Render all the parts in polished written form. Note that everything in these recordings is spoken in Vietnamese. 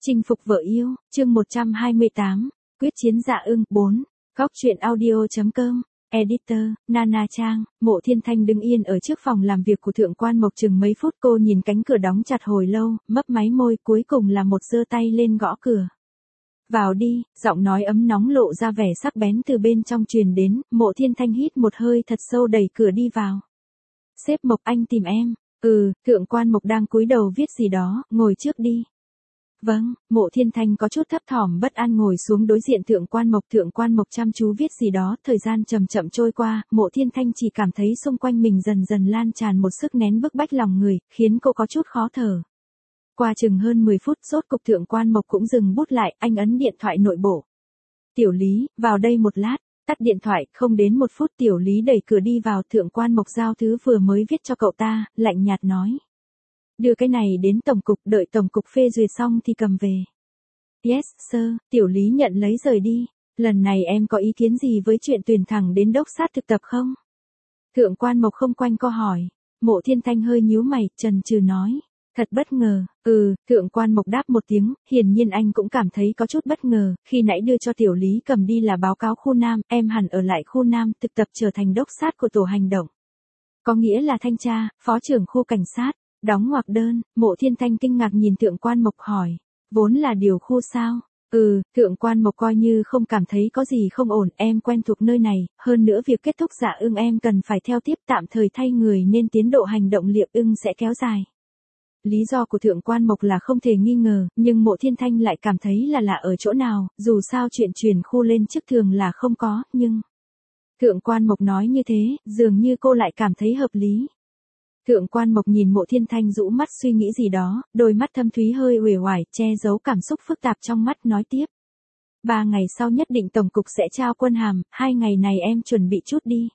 Chinh phục vợ yêu, chương 128, quyết chiến dạ ưng, 4, góc truyện audio.com, editor, Nana Trang, Mộ Thiên Thanh đứng yên ở trước phòng làm việc của Thượng quan Mộc chừng mấy phút cô nhìn cánh cửa đóng chặt hồi lâu, mấp máy môi cuối cùng là một giơ tay lên gõ cửa. Vào đi, giọng nói ấm nóng lộ ra vẻ sắc bén từ bên trong truyền đến, Mộ Thiên Thanh hít một hơi thật sâu đẩy cửa đi vào. Sếp Mộc anh tìm em, Thượng quan Mộc đang cúi đầu viết gì đó, ngồi trước đi. Vâng, Mộ Thiên Thanh có chút thấp thỏm bất an ngồi xuống đối diện Thượng quan Mộc chăm chú viết gì đó, thời gian chậm chậm trôi qua, Mộ Thiên Thanh chỉ cảm thấy xung quanh mình dần dần lan tràn một sức nén bức bách lòng người, khiến cô có chút khó thở. Qua chừng hơn 10 phút rốt cục Thượng quan Mộc cũng dừng bút lại, anh ấn điện thoại nội bộ. Tiểu Lý, vào đây một lát, tắt điện thoại, không đến một phút Tiểu Lý đẩy cửa đi vào, Thượng quan Mộc giao thứ vừa mới viết cho cậu ta, lạnh nhạt nói. Đưa cái này đến tổng cục, đợi tổng cục phê duyệt xong thì cầm về. Yes, sir, Tiểu Lý nhận lấy rời đi. Lần này em có ý kiến gì với chuyện tuyển thẳng đến đốc sát thực tập không? Thượng quan Mộc không quanh co hỏi. Mộ Thiên Thanh hơi nhíu mày, chần chừ nói. Thật bất ngờ, Thượng quan Mộc đáp một tiếng, hiển nhiên anh cũng cảm thấy có chút bất ngờ, khi nãy đưa cho Tiểu Lý cầm đi là báo cáo khu Nam, em hẳn ở lại khu Nam thực tập trở thành đốc sát của tổ hành động. Có nghĩa là thanh tra, phó trưởng khu cảnh sát. Đóng ngoặc đơn, Mộ Thiên Thanh kinh ngạc nhìn Thượng quan Mộc hỏi, vốn là điều khu sao? Thượng quan Mộc coi như không cảm thấy có gì không ổn, em quen thuộc nơi này, hơn nữa việc kết thúc dạ ưng em cần phải theo tiếp tạm thời thay người nên tiến độ hành động liệu ưng sẽ kéo dài. Lý do của Thượng quan Mộc là không thể nghi ngờ, nhưng Mộ Thiên Thanh lại cảm thấy là lạ ở chỗ nào, dù sao chuyện chuyển khu lên chức thường là không có, nhưng... Thượng quan Mộc nói như thế, dường như cô lại cảm thấy hợp lý. Thượng quan Mộc nhìn Mộ Thiên Thanh rũ mắt suy nghĩ gì đó, đôi mắt thâm thúy hơi uể oải, che giấu cảm xúc phức tạp trong mắt nói tiếp. 3 ngày sau nhất định tổng cục sẽ trao quân hàm, 2 ngày này em chuẩn bị chút đi.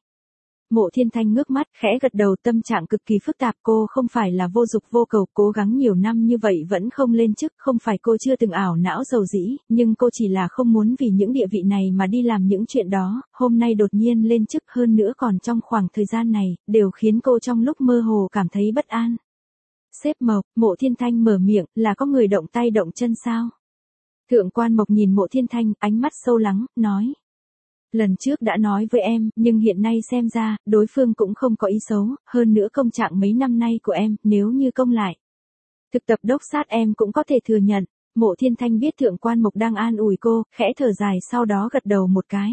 Mộ Thiên Thanh ngước mắt, khẽ gật đầu, tâm trạng cực kỳ phức tạp, cô không phải là vô dục vô cầu, cố gắng nhiều năm như vậy vẫn không lên chức, không phải cô chưa từng ảo não dầu dĩ, nhưng cô chỉ là không muốn vì những địa vị này mà đi làm những chuyện đó, hôm nay đột nhiên lên chức hơn nữa còn trong khoảng thời gian này, đều khiến cô trong lúc mơ hồ cảm thấy bất an. Sếp Mộc, Mộ Thiên Thanh mở miệng, là có người động tay động chân sao? Thượng quan Mộc nhìn Mộ Thiên Thanh, ánh mắt sâu lắng, nói. Lần trước đã nói với em, nhưng hiện nay xem ra, đối phương cũng không có ý xấu, hơn nữa công trạng mấy năm nay của em, nếu như công lại. Thực tập đốc sát em cũng có thể thừa nhận, Mộ Thiên Thanh biết Thượng quan Mộc đang an ủi cô, khẽ thở dài sau đó gật đầu một cái.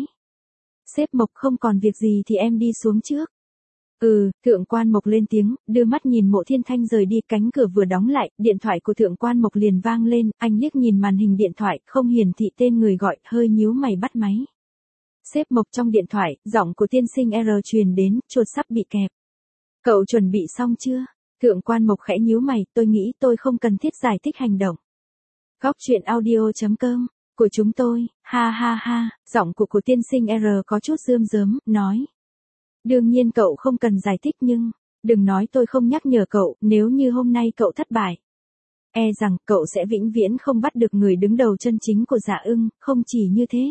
Sếp Mộc không còn việc gì thì em đi xuống trước. Thượng quan Mộc lên tiếng, đưa mắt nhìn Mộ Thiên Thanh rời đi, cánh cửa vừa đóng lại, điện thoại của Thượng quan Mộc liền vang lên, anh liếc nhìn màn hình điện thoại, không hiển thị tên người gọi, hơi nhíu mày bắt máy. Sếp Mộc trong điện thoại, giọng của tiên sinh R truyền đến, chuột sắp bị kẹp. Cậu chuẩn bị xong chưa? Thượng quan Mộc khẽ nhíu mày, tôi nghĩ tôi không cần thiết giải thích hành động. Góc truyện audio.com, của chúng tôi, ha ha ha, giọng của tiên sinh R có chút rơm rớm, nói. Đương nhiên cậu không cần giải thích nhưng, đừng nói tôi không nhắc nhở cậu, nếu như hôm nay cậu thất bại. E rằng cậu sẽ vĩnh viễn không bắt được người đứng đầu chân chính của dạ ưng, không chỉ như thế.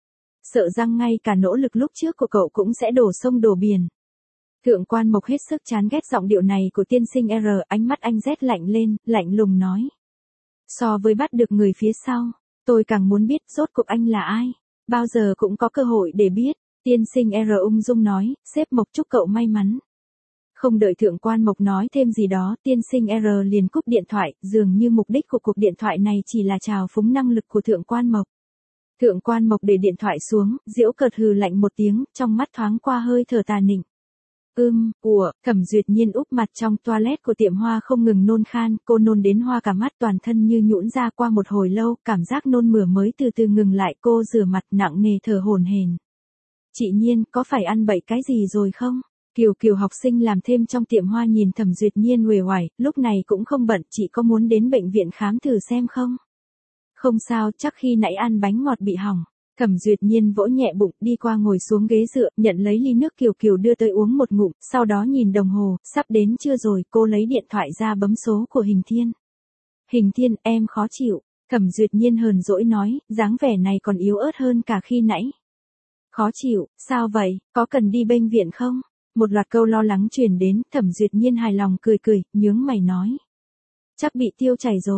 Sợ rằng ngay cả nỗ lực lúc trước của cậu cũng sẽ đổ sông đổ biển. Thượng quan Mộc hết sức chán ghét giọng điệu này của tiên sinh R, ánh mắt anh rét lạnh lên, lạnh lùng nói. So với bắt được người phía sau, tôi càng muốn biết rốt cuộc anh là ai. Bao giờ cũng có cơ hội để biết. Tiên sinh R ung dung nói, sếp Mộc chúc cậu may mắn. Không đợi Thượng quan Mộc nói thêm gì đó, tiên sinh R liền cúp điện thoại, dường như mục đích của cuộc điện thoại này chỉ là trào phúng năng lực của Thượng quan Mộc. Thượng quan Mộc để điện thoại xuống, giễu cợt hừ lạnh một tiếng, trong mắt thoáng qua hơi thở tà nịnh. Thẩm Duyệt Nhiên úp mặt trong toilet của tiệm hoa không ngừng nôn khan, cô nôn đến hoa cả mắt toàn thân như nhũn ra, qua một hồi lâu, cảm giác nôn mửa mới từ từ ngừng lại, cô rửa mặt nặng nề thở hổn hển. Chị Nhiên, có phải ăn bậy cái gì rồi không? Kiều học sinh làm thêm trong tiệm hoa nhìn Thẩm Duyệt Nhiên uể oải, lúc này cũng không bận, chị có muốn đến bệnh viện khám thử xem không? Không sao, chắc khi nãy ăn bánh ngọt bị hỏng. Thẩm Duyệt Nhiên vỗ nhẹ bụng, đi qua ngồi xuống ghế dựa, nhận lấy ly nước Kiều đưa tới uống một ngụm, sau đó nhìn đồng hồ, sắp đến chưa rồi, cô lấy điện thoại ra bấm số của Hình Thiên. Hình Thiên, em khó chịu. Thẩm Duyệt Nhiên hờn dỗi nói, dáng vẻ này còn yếu ớt hơn cả khi nãy. Khó chịu, sao vậy, có cần đi bệnh viện không? Một loạt câu lo lắng truyền đến, Thẩm Duyệt Nhiên hài lòng cười, nhướng mày nói. Chắc bị tiêu chảy rồi.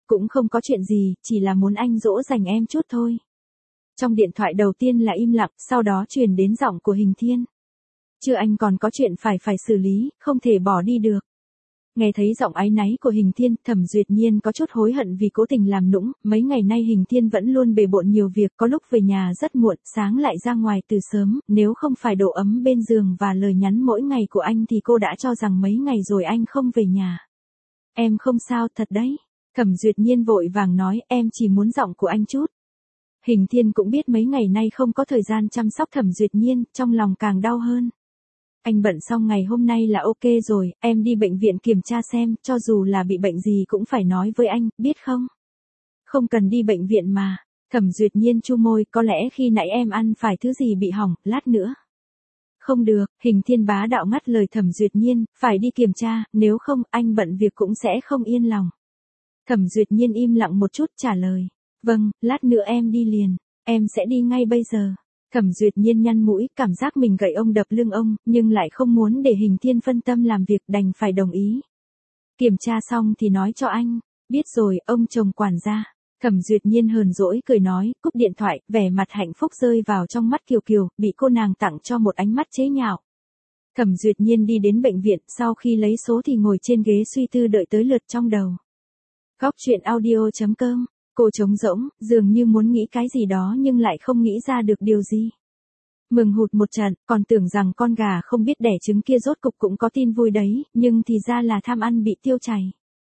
Cũng không có chuyện gì, chỉ là muốn anh dỗ dành em chút thôi. Trong điện thoại đầu tiên là im lặng, sau đó truyền đến giọng của Hình Thiên. Chưa, anh còn có chuyện phải xử lý, không thể bỏ đi được. Nghe thấy giọng áy náy của Hình Thiên, Thẩm Duyệt Nhiên có chút hối hận vì cố tình làm nũng, mấy ngày nay Hình Thiên vẫn luôn bề bộn nhiều việc, có lúc về nhà rất muộn, sáng lại ra ngoài từ sớm, nếu không phải độ ấm bên giường và lời nhắn mỗi ngày của anh thì cô đã cho rằng mấy ngày rồi anh không về nhà. Em không sao thật đấy. Thẩm Duyệt Nhiên vội vàng nói, em chỉ muốn giọng của anh chút. Hình Thiên cũng biết mấy ngày nay không có thời gian chăm sóc Thẩm Duyệt Nhiên, trong lòng càng đau hơn. Anh bận xong ngày hôm nay là ok rồi, em đi bệnh viện kiểm tra xem, cho dù là bị bệnh gì cũng phải nói với anh, biết không? Không cần đi bệnh viện mà. Thẩm Duyệt Nhiên chu môi, có lẽ khi nãy em ăn phải thứ gì bị hỏng, lát nữa. Không được, Hình Thiên bá đạo ngắt lời Thẩm Duyệt Nhiên, phải đi kiểm tra, nếu không, anh bận việc cũng sẽ không yên lòng. Thẩm Duyệt Nhiên im lặng một chút trả lời. Vâng, lát nữa em đi liền, em sẽ đi ngay bây giờ. Thẩm Duyệt Nhiên nhăn mũi, cảm giác mình gậy ông đập lưng ông, nhưng lại không muốn để Hình Thiên phân tâm làm việc, đành phải đồng ý. Kiểm tra xong thì nói cho anh. Biết rồi, ông chồng quản gia. Thẩm Duyệt Nhiên hờn dỗi cười nói, cúp điện thoại, vẻ mặt hạnh phúc rơi vào trong mắt Kiều Kiều, bị cô nàng tặng cho một ánh mắt chế nhạo. Thẩm Duyệt Nhiên đi đến bệnh viện, sau khi lấy số thì ngồi trên ghế suy tư đợi tới lượt trong đầu. Góc truyện audio.com. Cô trống rỗng, dường như muốn nghĩ cái gì đó nhưng lại không nghĩ ra được điều gì. Mừng hụt một trận, còn tưởng rằng con gà không biết đẻ trứng kia rốt cục cũng có tin vui đấy, nhưng thì ra là tham ăn bị tiêu chảy.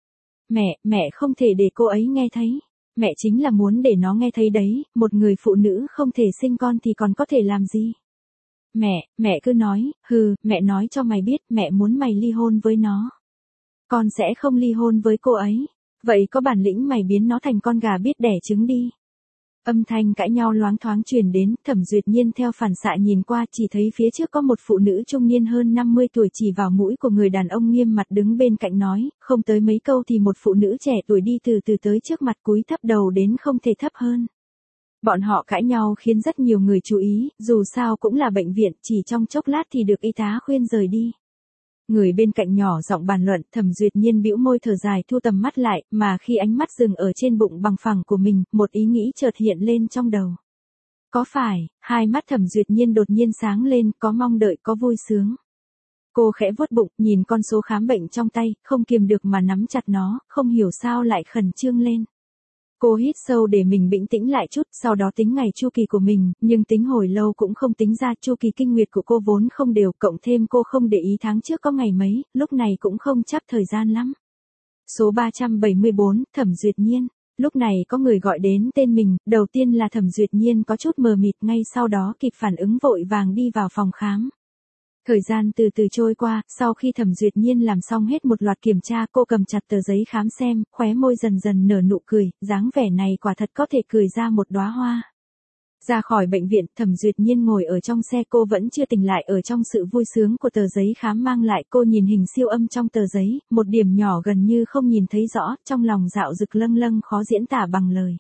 Mẹ không thể để cô ấy nghe thấy. Mẹ chính là muốn để nó nghe thấy đấy, một người phụ nữ không thể sinh con thì còn có thể làm gì. Mẹ cứ nói, mẹ nói cho mày biết, mẹ muốn mày ly hôn với nó. Con sẽ không ly hôn với cô ấy. Vậy có bản lĩnh mày biến nó thành con gà biết đẻ trứng đi. Âm thanh cãi nhau loáng thoáng truyền đến, Thẩm Duyệt Nhiên theo phản xạ nhìn qua chỉ thấy phía trước có một phụ nữ trung niên hơn 50 tuổi chỉ vào mũi của người đàn ông nghiêm mặt đứng bên cạnh nói, không tới mấy câu thì một phụ nữ trẻ tuổi đi từ từ tới trước mặt cúi thấp đầu đến không thể thấp hơn. Bọn họ cãi nhau khiến rất nhiều người chú ý, dù sao cũng là bệnh viện, chỉ trong chốc lát thì được y tá khuyên rời đi. Người bên cạnh nhỏ giọng bàn luận, Thẩm Duyệt Nhiên bĩu môi thở dài thu tầm mắt lại, mà khi ánh mắt dừng ở trên bụng bằng phẳng của mình, một ý nghĩ chợt hiện lên trong đầu. Có phải, hai mắt Thẩm Duyệt Nhiên đột nhiên sáng lên, có mong đợi có vui sướng. Cô khẽ vuốt bụng, nhìn con số khám bệnh trong tay, không kiềm được mà nắm chặt nó, không hiểu sao lại khẩn trương lên. Cô hít sâu để mình bình tĩnh lại chút, sau đó tính ngày chu kỳ của mình, nhưng tính hồi lâu cũng không tính ra chu kỳ kinh nguyệt của cô vốn không đều, cộng thêm cô không để ý tháng trước có ngày mấy, lúc này cũng không chắc thời gian lắm. Số 374, Thẩm Duyệt Nhiên. Lúc này có người gọi đến tên mình, đầu tiên là Thẩm Duyệt Nhiên có chút mờ mịt, ngay sau đó kịp phản ứng vội vàng đi vào phòng khám. Thời gian từ từ trôi qua, sau khi Thẩm Duyệt Nhiên làm xong hết một loạt kiểm tra, cô cầm chặt tờ giấy khám xem, khóe môi dần dần nở nụ cười, dáng vẻ này quả thật có thể cười ra một đóa hoa. Ra khỏi bệnh viện, Thẩm Duyệt Nhiên ngồi ở trong xe, cô vẫn chưa tỉnh lại ở trong sự vui sướng của tờ giấy khám mang lại. Cô nhìn hình siêu âm trong tờ giấy, một điểm nhỏ gần như không nhìn thấy rõ, trong lòng dạo dực lâng lâng khó diễn tả bằng lời.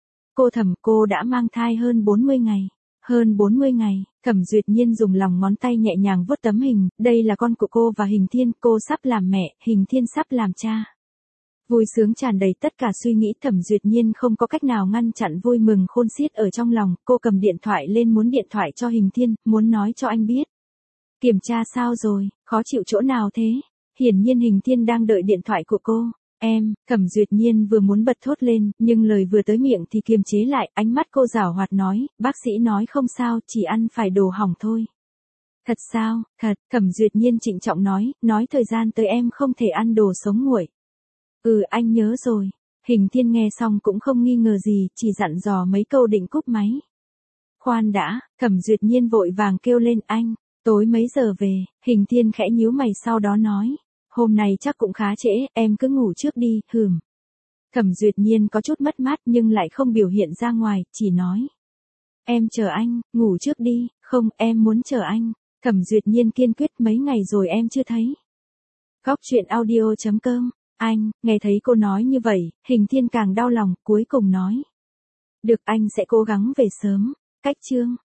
Cô đã mang thai hơn 40 ngày. Hơn 40 ngày, Thẩm Duyệt Nhiên dùng lòng ngón tay nhẹ nhàng vuốt tấm hình, đây là con của cô và Hình Thiên, cô sắp làm mẹ, Hình Thiên sắp làm cha. Vui sướng tràn đầy tất cả suy nghĩ, Thẩm Duyệt Nhiên không có cách nào ngăn chặn vui mừng khôn xiết ở trong lòng, cô cầm điện thoại lên muốn điện thoại cho Hình Thiên, muốn nói cho anh biết. Kiểm tra sao rồi, khó chịu chỗ nào thế? Hiển nhiên Hình Thiên đang đợi điện thoại của cô. Thẩm Duyệt Nhiên vừa muốn bật thốt lên, nhưng lời vừa tới miệng thì kiềm chế lại, ánh mắt cô giảo hoạt nói, bác sĩ nói không sao, chỉ ăn phải đồ hỏng thôi. Thật sao, thật, Thẩm Duyệt Nhiên trịnh trọng nói thời gian tới em không thể ăn đồ sống nguội. Anh nhớ rồi. Hình Thiên nghe xong cũng không nghi ngờ gì, chỉ dặn dò mấy câu định cúp máy. Khoan đã, Thẩm Duyệt Nhiên vội vàng kêu lên anh, tối mấy giờ về? Hình Thiên khẽ nhíu mày sau đó nói. Hôm nay chắc cũng khá trễ, em cứ ngủ trước đi, Thẩm Duyệt Nhiên có chút mất mát nhưng lại không biểu hiện ra ngoài, chỉ nói. Em chờ anh, ngủ trước đi, không, em muốn chờ anh. Thẩm Duyệt Nhiên kiên quyết, mấy ngày rồi em chưa thấy. Góc truyện audio.com, nghe thấy cô nói như vậy, Hình Thiên càng đau lòng, cuối cùng nói. Được, anh sẽ cố gắng về sớm. Cách chương.